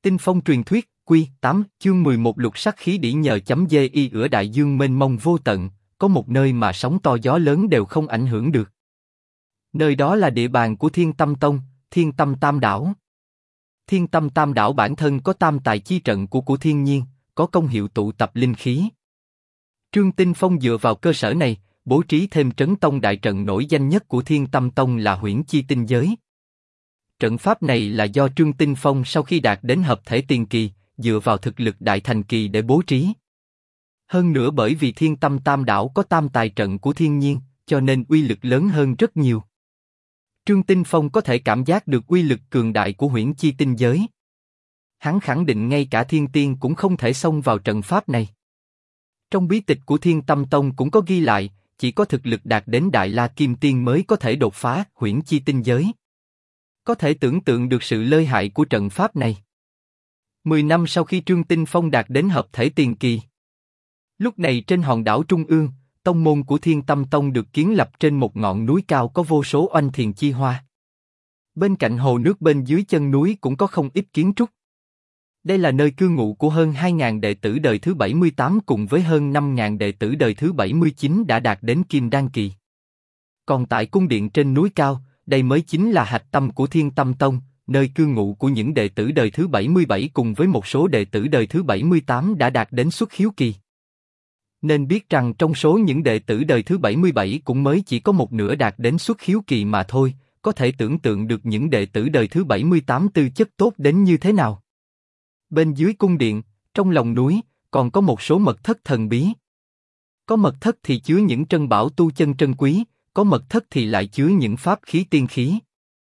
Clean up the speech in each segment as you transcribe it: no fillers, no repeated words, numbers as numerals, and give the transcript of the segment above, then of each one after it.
Tinh phong truyền thuyết, Quy 8, chương 11 lục sắc khí đỉ nhờ chấm gi ở đại dương mênh mông vô tận, có một nơi mà sóng to gió lớn đều không ảnh hưởng được. Nơi đó là địa bàn của Thiên Tâm Tông, Thiên Tâm Tam Đảo. Thiên Tâm Tam Đảo bản thân có tam tài chi trận của thiên nhiên, có công hiệu tụ tập linh khí. Trương Tinh Phong dựa vào cơ sở này, bố trí thêm trấn tông đại trận nổi danh nhất của Thiên Tâm Tông là Huyễn Chi Tinh Giới. Trận pháp này là do Trương Tinh Phong sau khi đạt đến hợp thể tiền kỳ, dựa vào thực lực đại thành kỳ để bố trí. Hơn nữa bởi vì Thiên Tâm Tam Đảo có tam tài trận của thiên nhiên, cho nên uy lực lớn hơn rất nhiều. Trương Tinh Phong có thể cảm giác được uy lực cường đại của Huyễn Chi Tinh Giới. Hắn khẳng định ngay cả thiên tiên cũng không thể xông vào trận pháp này. Trong bí tịch của Thiên Tâm Tông cũng có ghi lại, chỉ có thực lực đạt đến Đại La Kim Tiên mới có thể đột phá Huyễn Chi Tinh Giới. Có thể tưởng tượng được sự lợi hại của trận pháp này. 10 năm sau khi Trương Tinh Phong đạt đến hợp thể tiền kỳ, lúc này trên hòn đảo Trung ương, tông môn của Thiên Tâm Tông được kiến lập trên một ngọn núi cao có vô số oanh thiền chi hoa. Bên cạnh hồ nước bên dưới chân núi cũng có không ít kiến trúc. Đây là nơi cư ngụ của hơn 2.000 đệ tử đời thứ 78 cùng với hơn 5.000 đệ tử đời thứ 79 đã đạt đến Kim Đan kỳ. Còn tại cung điện trên núi cao, đây mới chính là hạch tâm của Thiên Tâm Tông, nơi cư ngụ của những đệ tử đời thứ 77 cùng với một số đệ tử đời thứ 78 đã đạt đến xuất khiếu kỳ. Nên biết rằng trong số những đệ tử đời thứ 77 cũng mới chỉ có một nửa đạt đến xuất khiếu kỳ mà thôi, có thể tưởng tượng được những đệ tử đời thứ 78 tư chất tốt đến như thế nào. Bên dưới cung điện, trong lòng núi, còn có một số mật thất thần bí. Có mật thất thì chứa những trân bảo tu chân trân quý, có mật thất thì lại chứa những pháp khí tiên khí.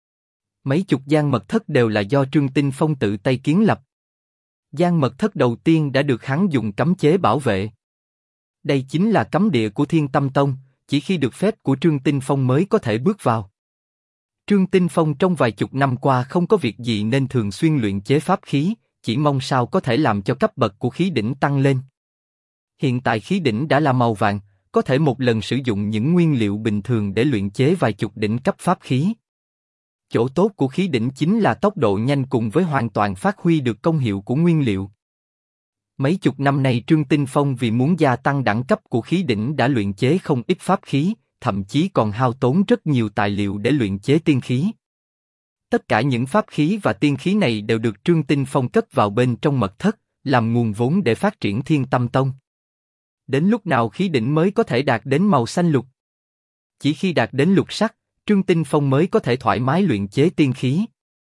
Mấy chục gian mật thất đều là do Trương Tinh Phong tự tay kiến lập. Gian mật thất đầu tiên đã được hắn dùng cấm chế bảo vệ. Đây chính là cấm địa của Thiên Tâm Tông, chỉ khi được phép của Trương Tinh Phong mới có thể bước vào. Trương Tinh Phong trong vài chục năm qua không có việc gì nên thường xuyên luyện chế pháp khí, chỉ mong sao có thể làm cho cấp bậc của khí đỉnh tăng lên. Hiện tại khí đỉnh đã là màu vàng, có thể một lần sử dụng những nguyên liệu bình thường để luyện chế vài chục đỉnh cấp pháp khí. Chỗ tốt của khí đỉnh chính là tốc độ nhanh cùng với hoàn toàn phát huy được công hiệu của nguyên liệu. Mấy chục năm nay Trương Tinh Phong vì muốn gia tăng đẳng cấp của khí đỉnh đã luyện chế không ít pháp khí, thậm chí còn hao tốn rất nhiều tài liệu để luyện chế tiên khí. Tất cả những pháp khí và tiên khí này đều được Trương Tinh Phong cất vào bên trong mật thất, làm nguồn vốn để phát triển Thiên Tâm Tông. Đến lúc nào khí đỉnh mới có thể đạt đến màu xanh lục? Chỉ khi đạt đến lục sắc, Trương Tinh Phong mới có thể thoải mái luyện chế tiên khí.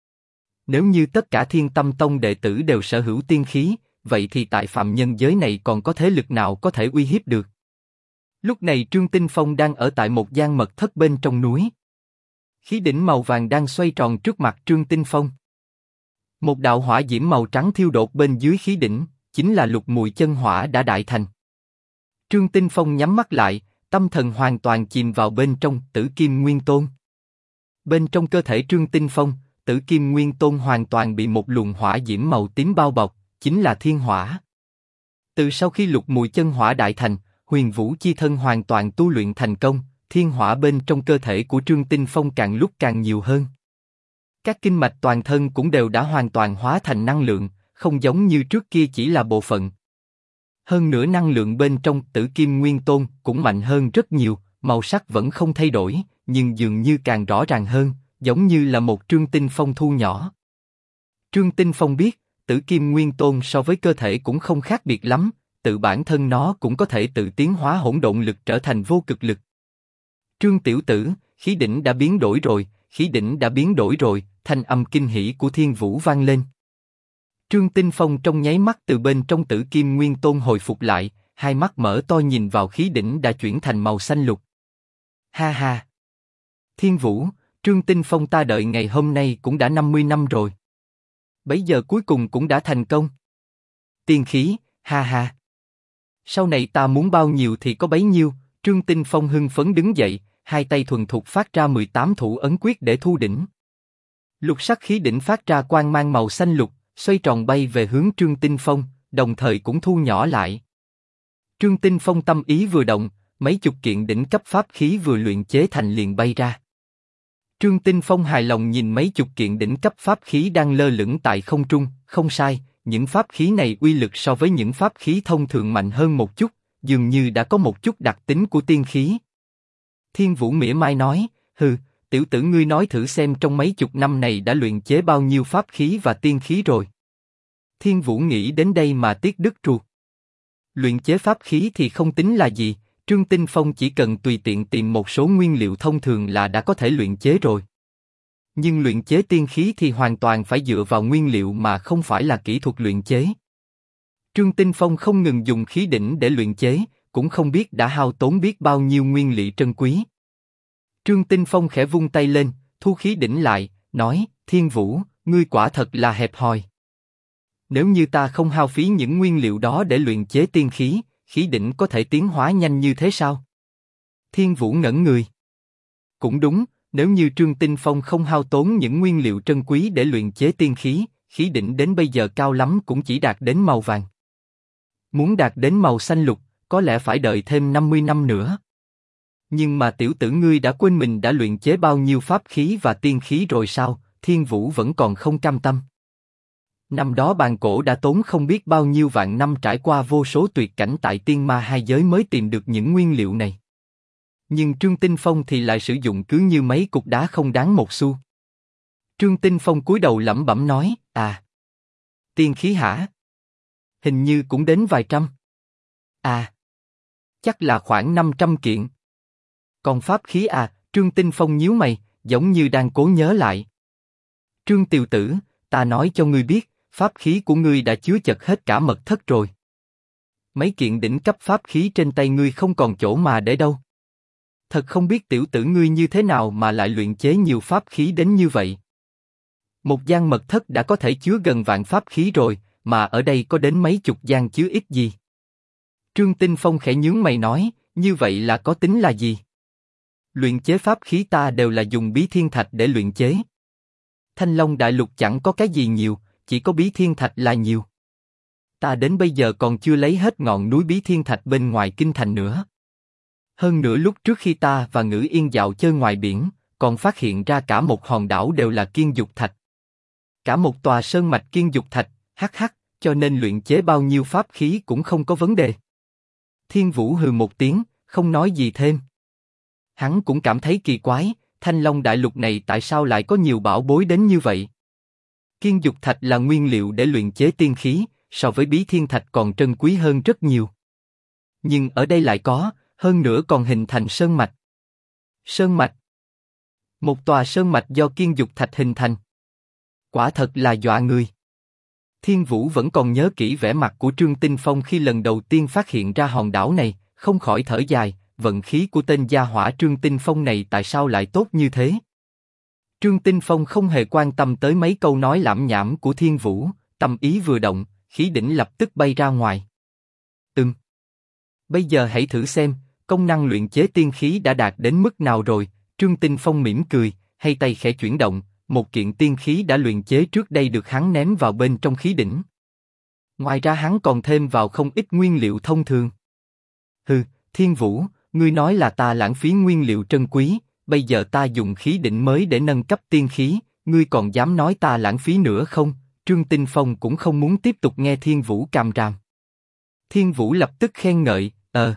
Nếu như tất cả Thiên Tâm Tông đệ tử đều sở hữu tiên khí, vậy thì tại phàm nhân giới này còn có thế lực nào có thể uy hiếp được? Lúc này Trương Tinh Phong đang ở tại một gian mật thất bên trong núi. Khí đỉnh màu vàng đang xoay tròn trước mặt Trương Tinh Phong. Một đạo hỏa diễm màu trắng thiêu đốt bên dưới khí đỉnh, chính là lục mùi chân hỏa đã đại thành. Trương Tinh Phong nhắm mắt lại, tâm thần hoàn toàn chìm vào bên trong Tử Kim Nguyên Tôn. Bên trong cơ thể Trương Tinh Phong, Tử Kim Nguyên Tôn hoàn toàn bị một luồng hỏa diễm màu tím bao bọc, chính là thiên hỏa. Từ sau khi lục mùi chân hỏa đại thành, Huyền Vũ chi thân hoàn toàn tu luyện thành công, thiên hỏa bên trong cơ thể của Trương Tinh Phong càng lúc càng nhiều hơn. Các kinh mạch toàn thân cũng đều đã hoàn toàn hóa thành năng lượng, không giống như trước kia chỉ là bộ phận. Hơn nữa năng lượng bên trong Tử Kim Nguyên Tôn cũng mạnh hơn rất nhiều, màu sắc vẫn không thay đổi, nhưng dường như càng rõ ràng hơn, giống như là một Trương Tinh Phong thu nhỏ. Trương Tinh Phong biết, Tử Kim Nguyên Tôn so với cơ thể cũng không khác biệt lắm, tự bản thân nó cũng có thể tự tiến hóa hỗn độn lực trở thành vô cực lực. Trương tiểu tử, khí đỉnh đã biến đổi rồi, khí đỉnh đã biến đổi rồi, thanh âm kinh hỉ của Thiên Vũ vang lên. Trương Tinh Phong trong nháy mắt từ bên trong Tử Kim Nguyên Tôn hồi phục lại, hai mắt mở to nhìn vào khí đỉnh đã chuyển thành màu xanh lục. Ha ha! Thiên Vũ, Trương Tinh Phong ta đợi ngày hôm nay cũng đã 50 năm rồi. Bấy giờ cuối cùng cũng đã thành công. Tiên khí, ha ha! Sau này ta muốn bao nhiêu thì có bấy nhiêu. Trương Tinh Phong hưng phấn đứng dậy, hai tay thuần thục phát ra 18 thủ ấn quyết để thu đỉnh. Lục sắc khí đỉnh phát ra quang mang màu xanh lục, xoay tròn bay về hướng Trương Tinh Phong, đồng thời cũng thu nhỏ lại. Trương Tinh Phong tâm ý vừa động, mấy chục kiện đỉnh cấp pháp khí vừa luyện chế thành liền bay ra. Trương Tinh Phong hài lòng nhìn mấy chục kiện đỉnh cấp pháp khí đang lơ lửng tại không trung, không sai, những pháp khí này uy lực so với những pháp khí thông thường mạnh hơn một chút, dường như đã có một chút đặc tính của tiên khí. Thiên Vũ mỉa mai nói, hừ, tiểu tử ngươi nói thử xem trong mấy chục năm này đã luyện chế bao nhiêu pháp khí và tiên khí rồi. Thiên Vũ nghĩ đến đây mà tiếc đứt ruột. Luyện chế pháp khí thì không tính là gì, Trương Tinh Phong chỉ cần tùy tiện tìm một số nguyên liệu thông thường là đã có thể luyện chế rồi. Nhưng luyện chế tiên khí thì hoàn toàn phải dựa vào nguyên liệu mà không phải là kỹ thuật luyện chế. Trương Tinh Phong không ngừng dùng khí đỉnh để luyện chế, cũng không biết đã hao tốn biết bao nhiêu nguyên liệu trân quý. Trương Tinh Phong khẽ vung tay lên, thu khí đỉnh lại, nói, Thiên Vũ, ngươi quả thật là hẹp hòi. Nếu như ta không hao phí những nguyên liệu đó để luyện chế tiên khí, khí đỉnh có thể tiến hóa nhanh như thế sao? Thiên Vũ ngẩn người. Cũng đúng, nếu như Trương Tinh Phong không hao tốn những nguyên liệu trân quý để luyện chế tiên khí, khí đỉnh đến bây giờ cao lắm cũng chỉ đạt đến màu vàng. Muốn đạt đến màu xanh lục, có lẽ phải đợi thêm 50 năm nữa. Nhưng mà tiểu tử ngươi đã quên mình đã luyện chế bao nhiêu pháp khí và tiên khí rồi sao? Thiên Vũ vẫn còn không cam tâm. Năm đó bàn cổ đã tốn không biết bao nhiêu vạn năm trải qua vô số tuyệt cảnh tại tiên ma hai giới mới tìm được những nguyên liệu này. Nhưng Trương Tinh Phong thì lại sử dụng cứ như mấy cục đá không đáng một xu. Trương Tinh Phong cúi đầu lẩm bẩm nói, tiên khí hả? Hình như cũng đến vài trăm. Chắc là khoảng 500 kiện. Còn pháp khí Trương Tinh Phong nhíu mày, giống như đang cố nhớ lại. Trương tiểu tử, ta nói cho ngươi biết, pháp khí của ngươi đã chứa chật hết cả mật thất rồi. Mấy kiện đỉnh cấp pháp khí trên tay ngươi không còn chỗ mà để đâu. Thật không biết tiểu tử ngươi như thế nào mà lại luyện chế nhiều pháp khí đến như vậy. Một gian mật thất đã có thể chứa gần vạn pháp khí rồi, mà ở đây có đến mấy chục gian chứa ít gì. Trương Tinh Phong khẽ nhướng mày nói, như vậy là có tính là gì? Luyện chế pháp khí ta đều là dùng bí thiên thạch để luyện chế. Thanh Long Đại Lục chẳng có cái gì nhiều, chỉ có bí thiên thạch là nhiều. Ta đến bây giờ còn chưa lấy hết ngọn núi bí thiên thạch bên ngoài kinh thành nữa. Hơn nữa lúc trước khi ta và Ngữ Yên dạo chơi ngoài biển, còn phát hiện ra cả một hòn đảo đều là kiên dục thạch. Cả một tòa sơn mạch kiên dục thạch, cho nên luyện chế bao nhiêu pháp khí cũng không có vấn đề. Thiên Vũ hừ một tiếng, không nói gì thêm. Hắn cũng cảm thấy kỳ quái, Thanh Long Đại Lục này tại sao lại có nhiều bảo bối đến như vậy? Kiên dục thạch là nguyên liệu để luyện chế tiên khí, so với bí thiên thạch còn trân quý hơn rất nhiều. Nhưng ở đây lại có, hơn nữa còn hình thành sơn mạch. Sơn mạch. Một tòa sơn mạch do kiên dục thạch hình thành. Quả thật là dọa người. Thiên Vũ vẫn còn nhớ kỹ vẻ mặt của Trương Tinh Phong khi lần đầu tiên phát hiện ra hòn đảo này, không khỏi thở dài, vận khí của tên gia hỏa Trương Tinh Phong này tại sao lại tốt như thế? Trương Tinh Phong không hề quan tâm tới mấy câu nói lảm nhảm của Thiên Vũ, tâm ý vừa động, khí đỉnh lập tức bay ra ngoài. Bây giờ hãy thử xem, công năng luyện chế tiên khí đã đạt đến mức nào rồi? Trương Tinh Phong mỉm cười, hay tay khẽ chuyển động, một kiện tiên khí đã luyện chế trước đây được hắn ném vào bên trong khí đỉnh. Ngoài ra hắn còn thêm vào không ít nguyên liệu thông thường. Hừ, Thiên Vũ, ngươi nói là ta lãng phí nguyên liệu trân quý, bây giờ ta dùng khí đỉnh mới để nâng cấp tiên khí, ngươi còn dám nói ta lãng phí nữa không? Trương Tinh Phong cũng không muốn tiếp tục nghe Thiên Vũ càm ràm. Thiên Vũ lập tức khen ngợi,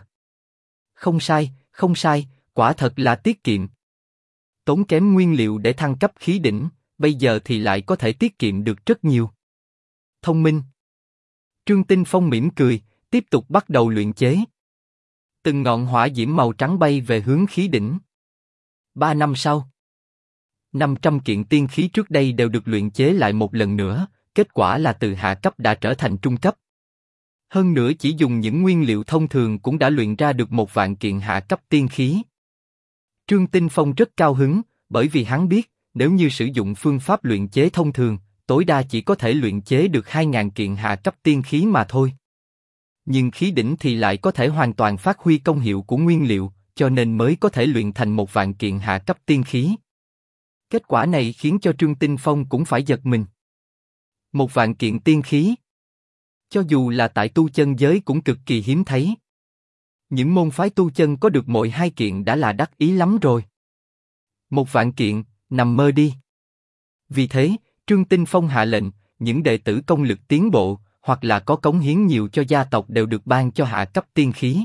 không sai, quả thật là tiết kiệm. Tốn kém nguyên liệu để thăng cấp khí đỉnh, bây giờ thì lại có thể tiết kiệm được rất nhiều. Thông minh. Trương Tinh Phong mỉm cười, tiếp tục bắt đầu luyện chế. Từng ngọn hỏa diễm màu trắng bay về hướng khí đỉnh. 3 năm sau, 500 kiện tiên khí trước đây đều được luyện chế lại một lần nữa, kết quả là từ hạ cấp đã trở thành trung cấp. Hơn nữa chỉ dùng những nguyên liệu thông thường cũng đã luyện ra được 1 vạn kiện hạ cấp tiên khí. Trương Tinh Phong rất cao hứng, bởi vì hắn biết, nếu như sử dụng phương pháp luyện chế thông thường, tối đa chỉ có thể luyện chế được 2.000 kiện hạ cấp tiên khí mà thôi. Nhưng khí đỉnh thì lại có thể hoàn toàn phát huy công hiệu của nguyên liệu, cho nên mới có thể luyện thành 1 vạn kiện hạ cấp tiên khí. Kết quả này khiến cho Trương Tinh Phong cũng phải giật mình. 1 vạn kiện tiên khí. Cho dù là tại tu chân giới cũng cực kỳ hiếm thấy. Những môn phái tu chân có được mỗi 2 kiện đã là đắc ý lắm rồi. 1 vạn kiện, Nằm mơ đi. Vì thế, Trương Tinh Phong hạ lệnh, những đệ tử công lực tiến bộ, hoặc là có cống hiến nhiều cho gia tộc đều được ban cho hạ cấp tiên khí.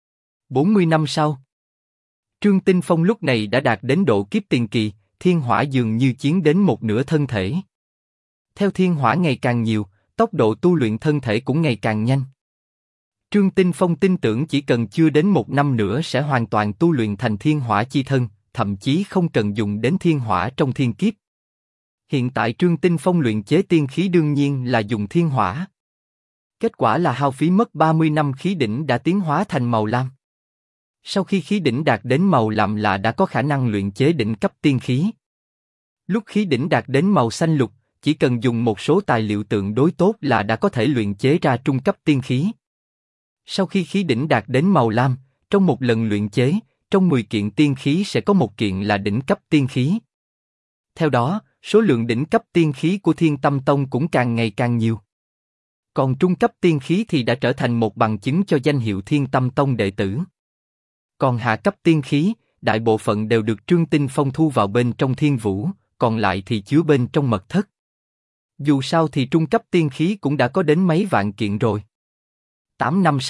40 năm sau, Trương Tinh Phong lúc này đã đạt đến độ kiếp tiền kỳ, thiên hỏa dường như chiến đến một nửa thân thể. Theo thiên hỏa ngày càng nhiều, tốc độ tu luyện thân thể cũng ngày càng nhanh. Trương Tinh Phong tin tưởng chỉ cần chưa đến 1 năm nữa sẽ hoàn toàn tu luyện thành thiên hỏa chi thân, thậm chí không cần dùng đến thiên hỏa trong thiên kiếp. Hiện tại Trương Tinh Phong luyện chế tiên khí đương nhiên là dùng thiên hỏa. Kết quả là hao phí mất 30 năm khí đỉnh đã tiến hóa thành màu lam. Sau khi khí đỉnh đạt đến màu lam là đã có khả năng luyện chế đỉnh cấp tiên khí. Lúc khí đỉnh đạt đến màu xanh lục, chỉ cần dùng một số tài liệu tương đối tốt là đã có thể luyện chế ra trung cấp tiên khí. Sau khi khí đỉnh đạt đến màu lam, trong một lần luyện chế, trong 10 kiện tiên khí sẽ có một kiện là đỉnh cấp tiên khí. Theo đó, số lượng đỉnh cấp tiên khí của Thiên Tâm Tông cũng càng ngày càng nhiều. Còn trung cấp tiên khí thì đã trở thành một bằng chứng cho danh hiệu Thiên Tâm Tông đệ tử. Còn hạ cấp tiên khí, đại bộ phận đều được Trương Tinh Phong thu vào bên trong thiên vũ, còn lại thì chứa bên trong mật thất. Dù sao thì trung cấp tiên khí cũng đã có đến mấy vạn kiện rồi. 8 năm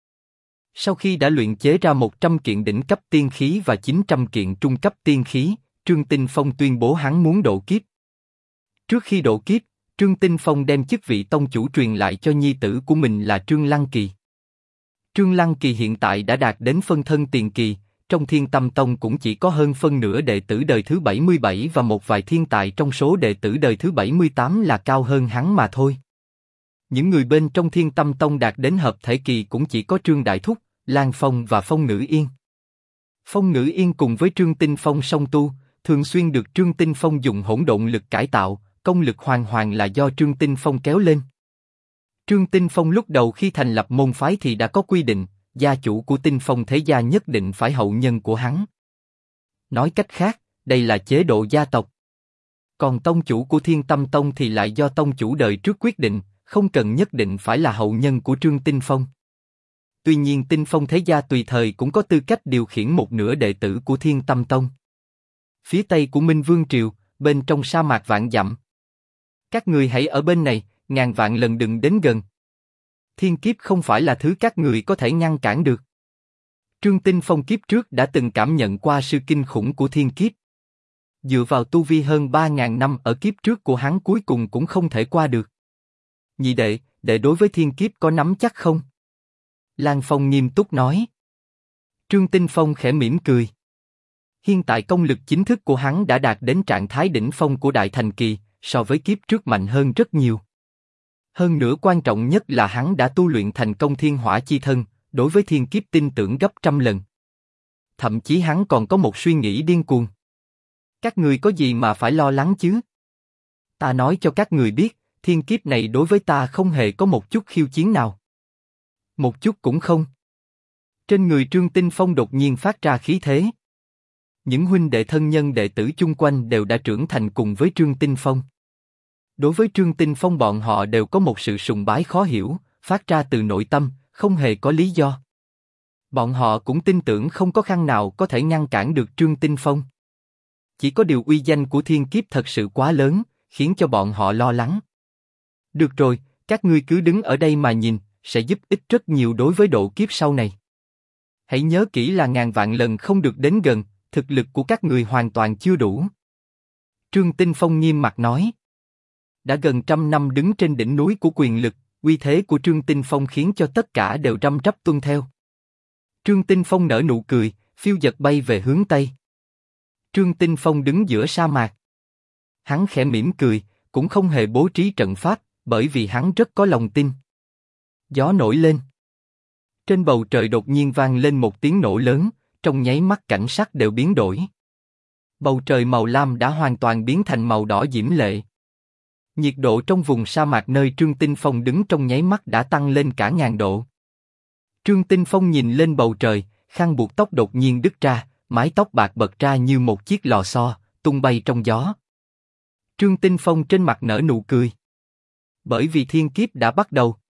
sau khi đã luyện chế ra 100 kiện đỉnh cấp tiên khí và 900 kiện trung cấp tiên khí, Trương Tinh Phong tuyên bố hắn muốn độ kiếp. Trước khi độ kiếp, Trương Tinh Phong đem chức vị tông chủ truyền lại cho nhi tử của mình là Trương Lăng Kỳ. Trương Lăng Kỳ hiện tại đã đạt đến phân thân tiền kỳ, trong Thiên Tâm Tông cũng chỉ có hơn phân nửa đệ tử đời thứ 77 và một vài thiên tài trong số đệ tử đời thứ 78 là cao hơn hắn mà thôi. Những người bên trong Thiên Tâm Tông đạt đến hợp thể kỳ cũng chỉ có Trương Đại Thúc, Lan Phong và Phong Ngữ Yên. Phong Ngữ Yên cùng với Trương Tinh Phong song tu, thường xuyên được Trương Tinh Phong dùng hỗn độn lực cải tạo, công lực hoàn toàn là do Trương Tinh Phong kéo lên. Trương Tinh Phong lúc đầu khi thành lập môn phái thì đã có quy định, gia chủ của Tinh Phong thế gia nhất định phải hậu nhân của hắn. Nói cách khác, đây là chế độ gia tộc. Còn tông chủ của Thiên Tâm Tông thì lại do tông chủ đời trước quyết định, không cần nhất định phải là hậu nhân của Trương Tinh Phong. Tuy nhiên Tinh Phong thế gia tùy thời cũng có tư cách điều khiển một nửa đệ tử của Thiên Tâm Tông. Phía tây của Minh Vương Triều, bên trong sa mạc vạn dặm. Các người hãy ở bên này, ngàn vạn lần đừng đến gần. Thiên kiếp không phải là thứ các người có thể ngăn cản được. Trương Tinh Phong kiếp trước đã từng cảm nhận qua sự kinh khủng của thiên kiếp. Dựa vào tu vi hơn 3.000 năm ở kiếp trước của hắn cuối cùng cũng không thể qua được. Nhị đệ, đệ đối với thiên kiếp có nắm chắc không? Lan Phong nghiêm túc nói. Trương Tinh Phong khẽ mỉm cười. Hiện tại công lực chính thức của hắn đã đạt đến trạng thái đỉnh phong của Đại Thành Kỳ, so với kiếp trước mạnh hơn rất nhiều. Hơn nữa quan trọng nhất là hắn đã tu luyện thành công thiên hỏa chi thân, đối với thiên kiếp tin tưởng gấp trăm lần. Thậm chí hắn còn có một suy nghĩ điên cuồng. Các người có gì mà phải lo lắng chứ? Ta nói cho các người biết, thiên kiếp này đối với ta không hề có một chút khiêu chiến nào. Một chút cũng không. Trên người Trương Tinh Phong đột nhiên phát ra khí thế. Những huynh đệ thân nhân đệ tử chung quanh đều đã trưởng thành cùng với Trương Tinh Phong. Đối với Trương Tinh Phong bọn họ đều có một sự sùng bái khó hiểu, phát ra từ nội tâm, không hề có lý do. Bọn họ cũng tin tưởng không có khăn nào có thể ngăn cản được Trương Tinh Phong. Chỉ có điều uy danh của thiên kiếp thật sự quá lớn, khiến cho bọn họ lo lắng. Được rồi, các ngươi cứ đứng ở đây mà nhìn, sẽ giúp ích rất nhiều đối với độ kiếp sau này. Hãy nhớ kỹ là ngàn vạn lần không được đến gần, thực lực của các người hoàn toàn chưa đủ. Trương Tinh Phong nghiêm mặt nói. Đã gần 100 năm đứng trên đỉnh núi của quyền lực, uy thế của Trương Tinh Phong khiến cho tất cả đều răm rắp tuân theo. Trương Tinh Phong nở nụ cười, phiêu dật bay về hướng Tây. Trương Tinh Phong đứng giữa sa mạc. Hắn khẽ mỉm cười, cũng không hề bố trí trận pháp, bởi vì hắn rất có lòng tin. Gió nổi lên. Trên bầu trời đột nhiên vang lên một tiếng nổ lớn, trong nháy mắt cảnh sắc đều biến đổi. Bầu trời màu lam đã hoàn toàn biến thành màu đỏ diễm lệ. Nhiệt độ trong vùng sa mạc nơi Trương Tinh Phong đứng trong nháy mắt đã tăng lên cả 1000 độ. Trương Tinh Phong nhìn lên bầu trời, khăn buộc tóc đột nhiên đứt ra, mái tóc bạc bật ra như một chiếc lò xo, tung bay trong gió. Trương Tinh Phong trên mặt nở nụ cười. Bởi vì thiên kiếp đã bắt đầu.